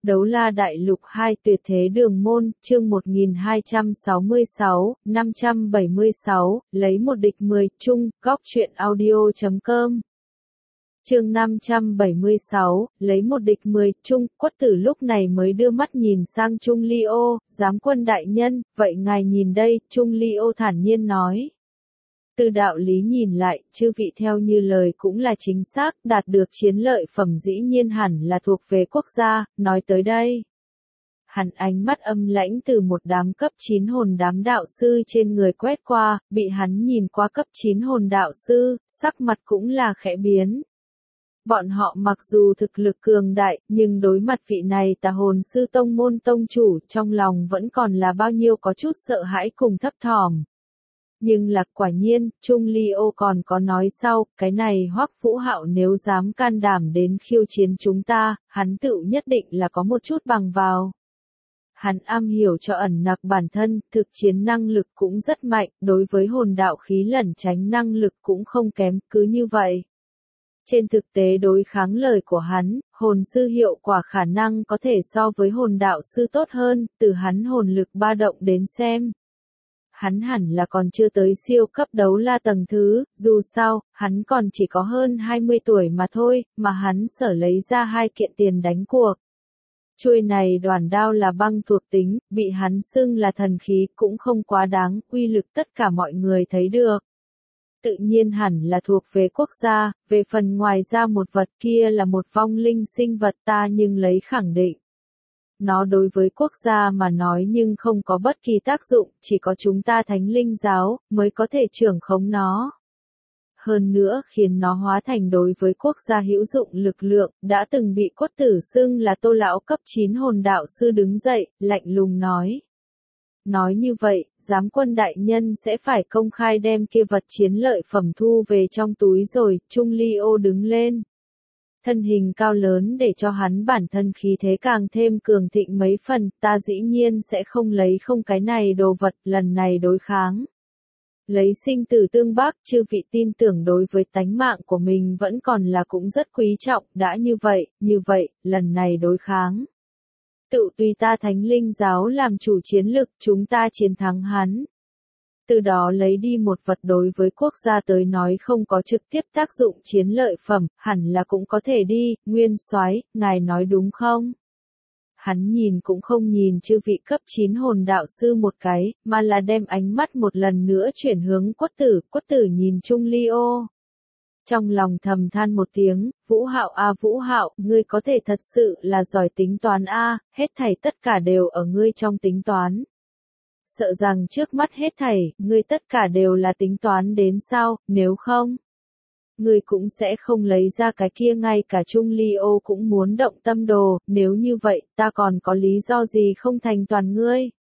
Đấu La Đại Lục 2 Tuyệt Thế Đường Môn, chương 1266, 576, lấy một địch 10, chung, góc truyện audio.com. Chương 576, lấy một địch 10, chung, Quất Tử lúc này mới đưa mắt nhìn sang Trung Ly Ô, giám quân đại nhân, vậy ngài nhìn đây, Trung Ly Ô thản nhiên nói. Từ đạo lý nhìn lại, chư vị theo như lời cũng là chính xác, đạt được chiến lợi phẩm dĩ nhiên hẳn là thuộc về quốc gia, nói tới đây. Hắn ánh mắt âm lãnh từ một đám cấp 9 hồn đám đạo sư trên người quét qua, bị hắn nhìn qua cấp 9 hồn đạo sư, sắc mặt cũng là khẽ biến. Bọn họ mặc dù thực lực cường đại, nhưng đối mặt vị này tà hồn sư tông môn tông chủ, trong lòng vẫn còn là bao nhiêu có chút sợ hãi cùng thấp thỏm. Nhưng là quả nhiên, Trung Ly Ô còn có nói sau, cái này Hoắc Vũ Hạo nếu dám can đảm đến khiêu chiến chúng ta, hắn tự nhất định là có một chút bằng vào. Hắn am hiểu cho ẩn nặc bản thân, thực chiến năng lực cũng rất mạnh, đối với hồn đạo khí lẩn tránh năng lực cũng không kém, cứ như vậy. Trên thực tế đối kháng lời của hắn, hồn sư hiệu quả khả năng có thể so với hồn đạo sư tốt hơn, từ hắn hồn lực ba động đến xem. Hắn hẳn là còn chưa tới siêu cấp đấu la tầng thứ, dù sao, hắn còn chỉ có hơn 20 tuổi mà thôi, mà hắn sở lấy ra 2 kiện tiền đánh cuộc. Chuôi này đoàn đao là băng thuộc tính, bị hắn xưng là thần khí cũng không quá đáng, uy lực tất cả mọi người thấy được. Tự nhiên hẳn là thuộc về quốc gia, về phần ngoài ra một vật kia là một vong linh sinh vật ta nhưng lấy khẳng định. Nó đối với quốc gia mà nói nhưng không có bất kỳ tác dụng, chỉ có chúng ta thánh linh giáo mới có thể trưởng khống nó. Hơn nữa khiến nó hóa thành đối với quốc gia hữu dụng lực lượng, đã từng bị Quất Tử xưng là Tô lão cấp 9 hồn đạo sư đứng dậy, lạnh lùng nói. Nói như vậy, giám quân đại nhân sẽ phải công khai đem kia vật chiến lợi phẩm thu về trong túi rồi, Trung Ly Ô đứng lên. Thân hình cao lớn để cho hắn bản thân khí thế càng thêm cường thịnh mấy phần, ta dĩ nhiên sẽ không lấy không cái này đồ vật, lần này đối kháng. Lấy sinh tử tương bác, chư vị tin tưởng đối với tánh mạng của mình vẫn còn là cũng rất quý trọng, đã như vậy, lần này đối kháng. Tự tùy ta thánh linh giáo làm chủ chiến lực, chúng ta chiến thắng hắn. Từ đó lấy đi một vật đối với quốc gia tới nói không có trực tiếp tác dụng chiến lợi phẩm, hẳn là cũng có thể đi, Nguyên Soái, ngài nói đúng không? Hắn nhìn cũng không nhìn chư vị cấp 9 hồn đạo sư một cái, mà là đem ánh mắt một lần nữa chuyển hướng Quất Tử nhìn Trung Ly Ô. Trong lòng thầm than một tiếng, Vũ Hạo a Vũ Hạo, ngươi có thể thật sự là giỏi tính toán a, hết thảy tất cả đều ở ngươi trong tính toán. Sợ rằng trước mắt hết thảy, ngươi tất cả đều là tính toán đến sao, nếu không, ngươi cũng sẽ không lấy ra cái kia, ngay cả Trung Ly Ô cũng muốn động tâm đồ, nếu như vậy, ta còn có lý do gì không thành toàn ngươi?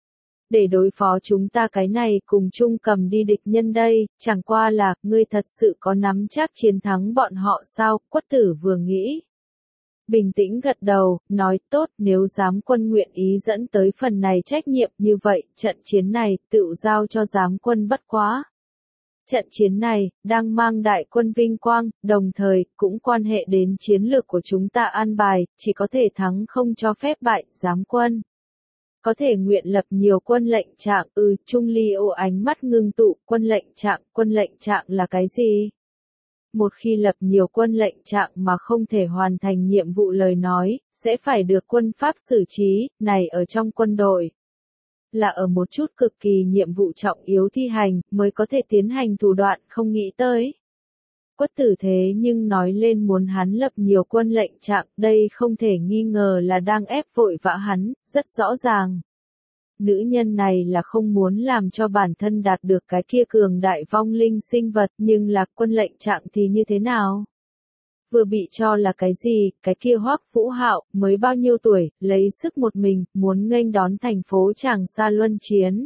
Để đối phó chúng ta cái này cùng chung cầm đi địch nhân đây, chẳng qua là, ngươi thật sự có nắm chắc chiến thắng bọn họ sao, Quất Tử vừa nghĩ. Bình tĩnh gật đầu, nói tốt, nếu giám quân nguyện ý dẫn tới phần này trách nhiệm như vậy, trận chiến này, tự giao cho giám quân bất quá. Trận chiến này, đang mang đại quân vinh quang, đồng thời, cũng quan hệ đến chiến lược của chúng ta an bài, chỉ có thể thắng không cho phép bại, giám quân. Có thể nguyện lập nhiều quân lệnh trạng, Trung Ly Ô ánh mắt ngưng tụ, quân lệnh trạng là cái gì? Một khi lập nhiều quân lệnh trạng mà không thể hoàn thành nhiệm vụ lời nói, sẽ phải được quân pháp xử trí, này ở trong quân đội. Là ở một chút cực kỳ nhiệm vụ trọng yếu thi hành, mới có thể tiến hành thủ đoạn không nghĩ tới. Quất Tử thế nhưng nói lên muốn hắn lập nhiều quân lệnh trạng, đây không thể nghi ngờ là đang ép vội vã hắn, rất rõ ràng. Nữ nhân này là không muốn làm cho bản thân đạt được cái kia cường đại vong linh sinh vật, nhưng là quân lệnh trạng thì như thế nào? Vừa bị cho là cái gì, cái kia Hoắc Vũ Hạo, mới bao nhiêu tuổi, lấy sức một mình, muốn nghênh đón thành phố Tràng Sa luân chiến.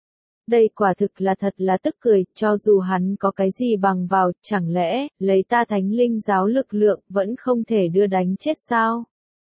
Đây quả thực là thật là tức cười, cho dù hắn có cái gì bằng vào, chẳng lẽ, lấy ta thánh linh giáo lực lượng, vẫn không thể đưa đánh chết sao?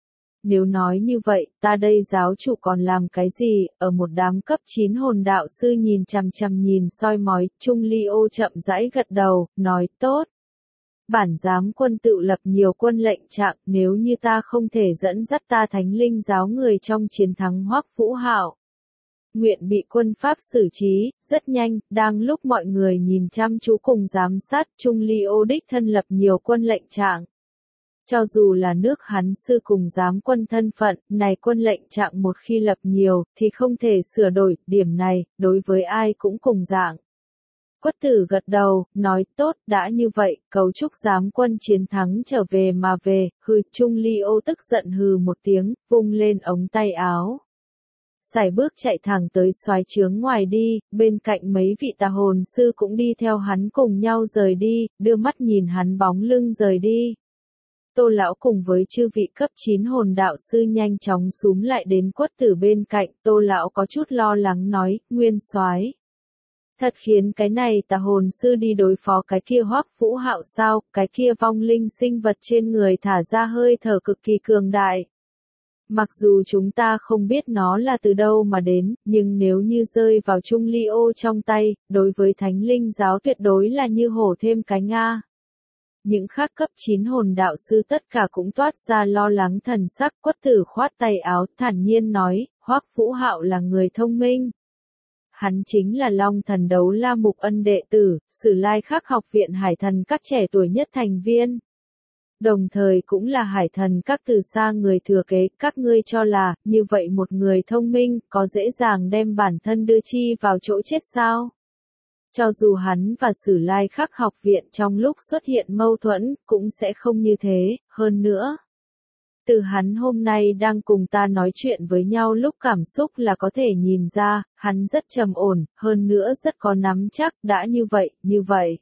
Nếu nói như vậy, ta đây giáo chủ còn làm cái gì, ở một đám cấp 9 hồn đạo sư nhìn chằm chằm nhìn soi mói, Trung Ly Ô chậm rãi gật đầu, nói tốt. Bản giám quân tự lập nhiều quân lệnh trạng, nếu như ta không thể dẫn dắt ta thánh linh giáo người trong chiến thắng Hoắc Vũ Hạo, nguyện bị quân Pháp xử trí. Rất nhanh, đang lúc mọi người nhìn chăm chú cùng giám sát, Trung Ly Ô đích thân lập nhiều quân lệnh trạng. Cho dù là nước hắn sư cùng giám quân thân phận, này quân lệnh trạng một khi lập nhiều, thì không thể sửa đổi, điểm này, đối với ai cũng cùng dạng. Quất Tử gật đầu, nói tốt, đã như vậy, cầu chúc giám quân chiến thắng trở về mà về. Hừ, Trung Ly Ô tức giận hừ một tiếng, vung lên ống tay áo. Sải bước chạy thẳng tới soái trướng ngoài đi, bên cạnh mấy vị tà hồn sư cũng đi theo hắn cùng nhau rời đi, đưa mắt nhìn hắn bóng lưng rời đi. Tô lão cùng với chư vị cấp 9 hồn đạo sư nhanh chóng xúm lại đến Quất Tử bên cạnh, Tô lão có chút lo lắng nói, Nguyên soái, thật khiến cái này tà hồn sư đi đối phó cái kia Hoắc Vũ Hạo sao, cái kia vong linh sinh vật trên người thả ra hơi thở cực kỳ cường đại. Mặc dù chúng ta không biết nó là từ đâu mà đến, nhưng nếu như rơi vào Trung Ly Ô trong tay, đối với thánh linh giáo tuyệt đối là như hổ thêm cánh A. Những khác cấp 9 hồn đạo sư tất cả cũng toát ra lo lắng thần sắc. Quất Tử khoát tay áo, thản nhiên nói, Hoắc Vũ Hạo là người thông minh. Hắn chính là Long Thần Đấu La Mục Ân đệ tử, Sử Lai Khắc học viện Hải Thần các trẻ tuổi nhất thành viên. Đồng thời cũng là Hải Thần các từ xa người thừa kế, các ngươi cho là, như vậy một người thông minh, có dễ dàng đem bản thân đưa chi vào chỗ chết sao? Cho dù hắn và Sử Lai Khắc học viện trong lúc xuất hiện mâu thuẫn, cũng sẽ không như thế, hơn nữa. Từ hắn hôm nay đang cùng ta nói chuyện với nhau lúc cảm xúc là có thể nhìn ra, hắn rất trầm ổn, hơn nữa rất có nắm chắc, đã như vậy.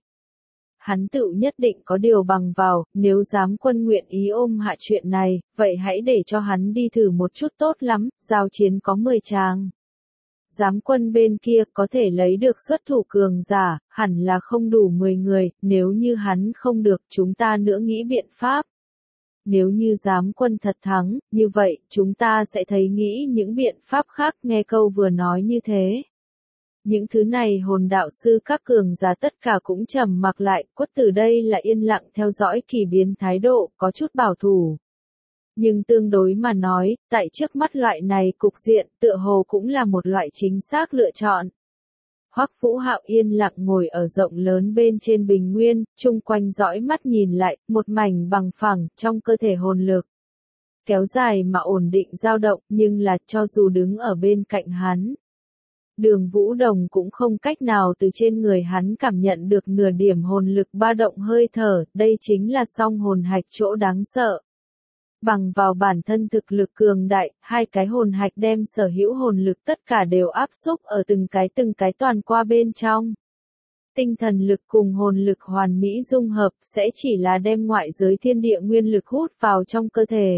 Hắn tự nhất định có điều bằng vào, nếu giám quân nguyện ý ôm hạ chuyện này, vậy hãy để cho hắn đi thử một chút tốt lắm, giao chiến có 10 tràng. Giám quân bên kia có thể lấy được xuất thủ cường giả, hẳn là không đủ 10 người, nếu như hắn không được chúng ta nữa nghĩ biện pháp. Nếu như giám quân thật thắng, như vậy, chúng ta sẽ thấy nghĩ những biện pháp khác. Nghe câu vừa nói như thế. Những thứ này hồn đạo sư các cường giả tất cả cũng trầm mặc lại, Quất Tử đây là yên lặng theo dõi kỳ biến thái độ, có chút bảo thủ. Nhưng tương đối mà nói, tại trước mắt loại này cục diện, tựa hồ cũng là một loại chính xác lựa chọn. Hoắc Vũ Hạo yên lặng ngồi ở rộng lớn bên trên bình nguyên, chung quanh dõi mắt nhìn lại, một mảnh bằng phẳng, trong cơ thể hồn lực. Kéo dài mà ổn định dao động, nhưng là cho dù đứng ở bên cạnh hắn. Đường Vũ Đồng cũng không cách nào từ trên người hắn cảm nhận được nửa điểm hồn lực ba động hơi thở, đây chính là song hồn hạch chỗ đáng sợ. Bằng vào bản thân thực lực cường đại, hai cái hồn hạch đem sở hữu hồn lực tất cả đều áp xúc ở từng cái toàn qua bên trong. Tinh thần lực cùng hồn lực hoàn mỹ dung hợp sẽ chỉ là đem ngoại giới thiên địa nguyên lực hút vào trong cơ thể.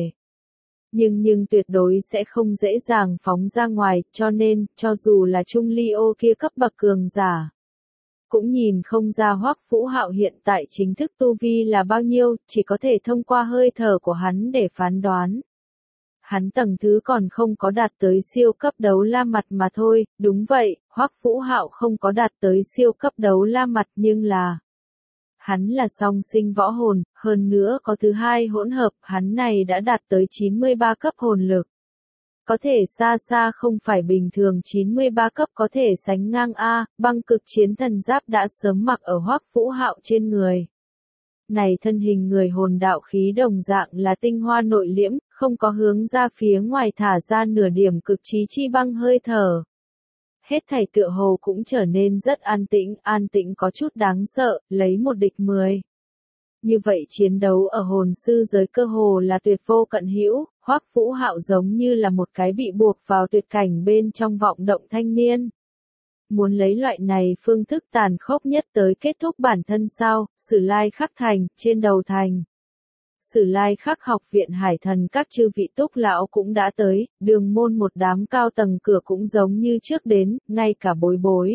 Nhưng tuyệt đối sẽ không dễ dàng phóng ra ngoài, cho nên, cho dù là Trung Ly Ô kia cấp bậc cường giả. Cũng nhìn không ra Hoắc Vũ Hạo hiện tại chính thức tu vi là bao nhiêu, chỉ có thể thông qua hơi thở của hắn để phán đoán. Hắn tầng thứ còn không có đạt tới siêu cấp đấu la mặt mà thôi, đúng vậy, Hoắc Vũ Hạo không có đạt tới siêu cấp đấu la mặt nhưng là... Hắn là song sinh võ hồn, hơn nữa có thứ hai hỗn hợp, hắn này đã đạt tới 93 cấp hồn lực. Có thể xa xa không phải bình thường 93 cấp có thể sánh ngang A, băng cực chiến thần giáp đã sớm mặc ở Hoắc Vũ Hạo trên người. Này thân hình người hồn đạo khí đồng dạng là tinh hoa nội liễm, không có hướng ra phía ngoài thả ra nửa điểm cực trí chi băng hơi thở. Hết thảy tựa hồ cũng trở nên rất an tĩnh có chút đáng sợ, lấy một địch 10. Như vậy chiến đấu ở hồn sư giới cơ hồ là tuyệt vô cận hữu, Hoắc Vũ Hạo giống như là một cái bị buộc vào tuyệt cảnh bên trong vọng động thanh niên. Muốn lấy loại này phương thức tàn khốc nhất tới kết thúc bản thân sao, Sử Lai Khắc thành, trên đầu thành. Sử Lai Khắc học viện Hải Thần các chư vị túc lão cũng đã tới, đường môn một đám cao tầng cửa cũng giống như trước đến, ngay cả bối bối.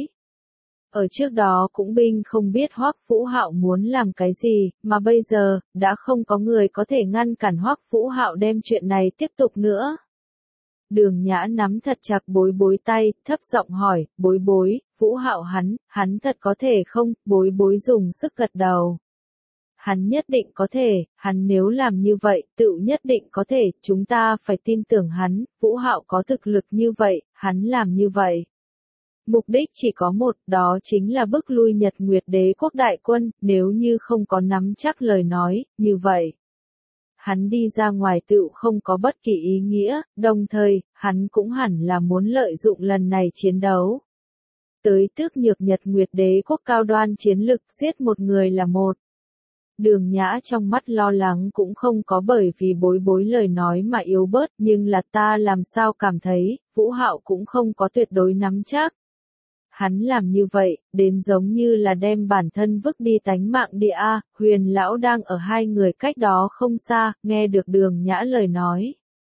Ở trước đó cũng binh không biết Hoắc Vũ Hạo muốn làm cái gì, mà bây giờ, đã không có người có thể ngăn cản Hoắc Vũ Hạo đem chuyện này tiếp tục nữa. Đường Nhã nắm thật chặt bối bối tay, thấp giọng hỏi, bối bối, Vũ Hạo hắn thật có thể không, bối bối dùng sức gật đầu. Hắn nhất định có thể, hắn nếu làm như vậy, tựu nhất định có thể, chúng ta phải tin tưởng hắn, Vũ Hạo có thực lực như vậy, hắn làm như vậy. Mục đích chỉ có một, đó chính là bức lui Nhật Nguyệt Đế quốc đại quân, nếu như không có nắm chắc lời nói, như vậy. Hắn đi ra ngoài tựu không có bất kỳ ý nghĩa, đồng thời, hắn cũng hẳn là muốn lợi dụng lần này chiến đấu. Tới tước nhược Nhật Nguyệt Đế quốc cao đoan chiến lực giết một người là một. Đường Nhã trong mắt lo lắng cũng không có bởi vì bối bối lời nói mà yếu bớt, nhưng là ta làm sao cảm thấy, Vũ Hạo cũng không có tuyệt đối nắm chắc. Hắn làm như vậy, đến giống như là đem bản thân vứt đi tánh mạng đi a. Huyền lão đang ở hai người cách đó không xa, nghe được Đường Nhã lời nói.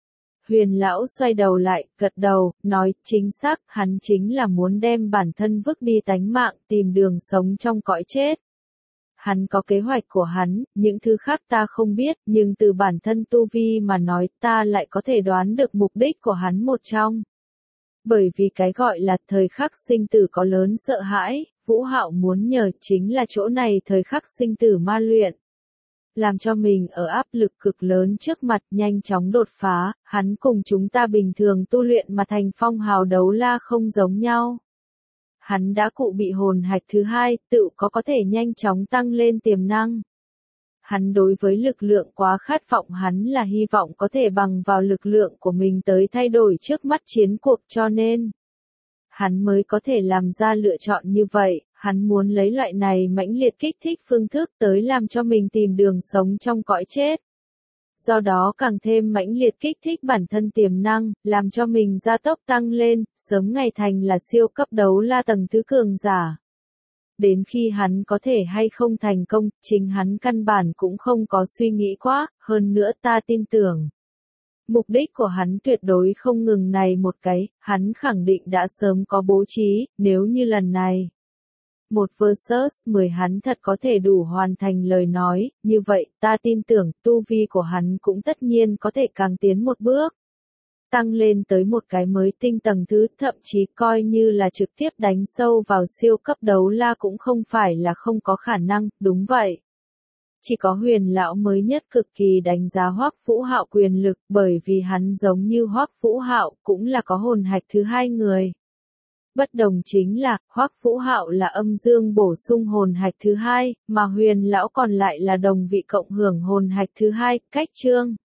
Huyền lão xoay đầu lại, gật đầu, nói, chính xác, hắn chính là muốn đem bản thân vứt đi tánh mạng, tìm đường sống trong cõi chết. Hắn có kế hoạch của hắn, những thứ khác ta không biết, nhưng từ bản thân tu vi mà nói, ta lại có thể đoán được mục đích của hắn một trong. Bởi vì cái gọi là thời khắc sinh tử có lớn sợ hãi, Vũ Hạo muốn nhờ chính là chỗ này thời khắc sinh tử ma luyện. Làm cho mình ở áp lực cực lớn trước mặt nhanh chóng đột phá, hắn cùng chúng ta bình thường tu luyện mà thành phong hào đấu la không giống nhau. Hắn đã cụ bị hồn hạch thứ hai, tự có thể nhanh chóng tăng lên tiềm năng. Hắn đối với lực lượng quá khát vọng, hắn là hy vọng có thể bằng vào lực lượng của mình tới thay đổi trước mắt chiến cuộc, cho nên hắn mới có thể làm ra lựa chọn như vậy, hắn muốn lấy loại này mãnh liệt kích thích phương thức tới làm cho mình tìm đường sống trong cõi chết. Do đó càng thêm mãnh liệt kích thích bản thân tiềm năng, làm cho mình gia tốc tăng lên, sớm ngày thành là siêu cấp đấu la tầng thứ cường giả. Đến khi hắn có thể hay không thành công, chính hắn căn bản cũng không có suy nghĩ quá, hơn nữa ta tin tưởng. Mục đích của hắn tuyệt đối không ngừng này một cái, hắn khẳng định đã sớm có bố trí, nếu như lần này. Một versus 10 hắn thật có thể đủ hoàn thành lời nói, như vậy ta tin tưởng tu vi của hắn cũng tất nhiên có thể càng tiến một bước. Tăng lên tới một cái mới tinh tầng thứ, thậm chí coi như là trực tiếp đánh sâu vào siêu cấp đấu la cũng không phải là không có khả năng, đúng vậy. Chỉ có Huyền lão mới nhất cực kỳ đánh giá Hoắc Vũ Hạo quyền lực, bởi vì hắn giống như Hoắc Vũ Hạo cũng là có hồn hạch thứ hai người. Bất đồng chính là, Hoắc Vũ Hạo là âm dương bổ sung hồn hạch thứ hai, mà Huyền lão còn lại là đồng vị cộng hưởng hồn hạch thứ hai, cách chương.